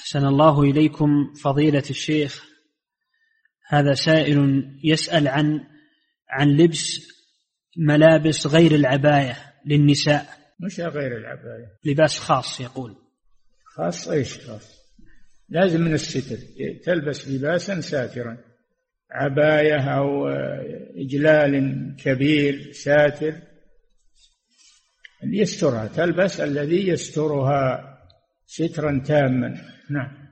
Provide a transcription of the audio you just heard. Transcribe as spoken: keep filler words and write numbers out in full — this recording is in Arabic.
أحسن الله إليكم فضيلة الشيخ. هذا سائل يسأل عن عن لبس ملابس غير العباية للنساء. مش غير العباية، لباس خاص. يقول خاص إيش خاص؟ لازم من الستر، تلبس لباسا ساترا، عباية أو إجلال كبير ساتر يسترها، تلبس الذي يسترها سترا تاما. نعم.